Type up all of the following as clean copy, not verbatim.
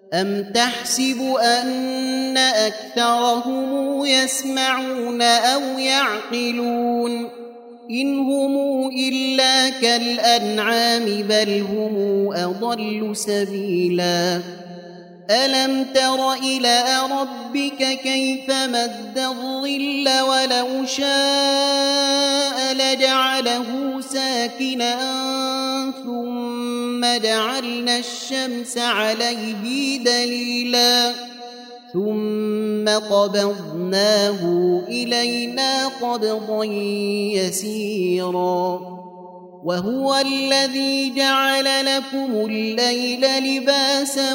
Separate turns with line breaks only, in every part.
أم تحسب أن أكثرهم يسمعون أو يعقلون إن هم إلا كالأنعام بل هم أضل سبيلا ألم تر إلى ربك كيف مد الظل ولو شاء لجعله ساكنا ثم جعلنا الشمس عليه دليلا ثم قبضناه إلينا قبضا يسيرا وهو الذي جعل لكم الليل لباسا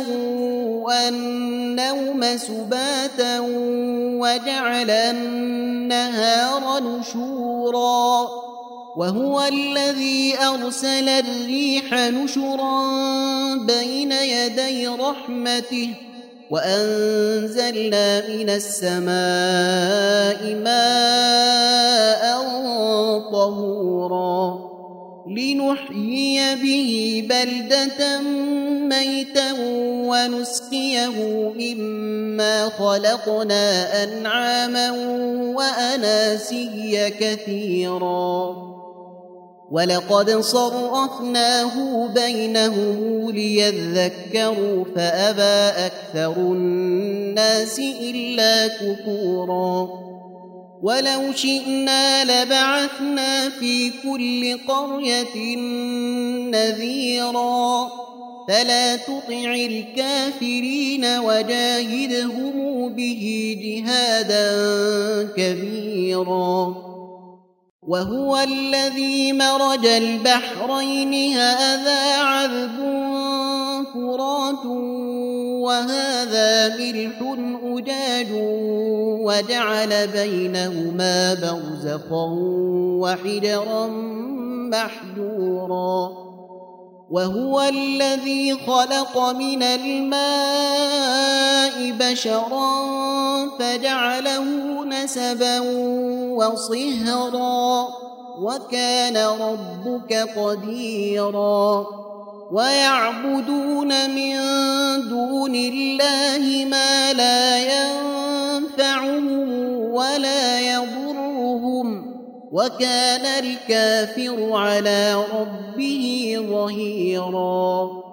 والنوم سباتا وجعل النهار نشورا وهو الذي أرسل الريح نشرا بين يدي رحمته وأنزلنا من السماء ماء طهورا لنحيي به بلدة ميتا ونسقيه مما خلقنا أنعاما وأناسيا كثيرا ولقد صرفناه بينهم ليذكروا فأبى أكثر الناس إلا كفورا ولو شئنا لبعثنا في كل قرية نذيرا فلا تطع الكافرين وجاهدهم به جهادا كبيرا وهو الذي مرج البحرين هذا عذب فرات وهذا ملح أجاج وجعل بينهما برزخا وحجرا محجورا وهو الذي خلق من الماء بشرا فجعله نسبا وصهرا وكان ربك قديرا ويعبدون من دون الله ما لا ينفعهم ولا يضرهم وكان الكافر على ربه ظهيرا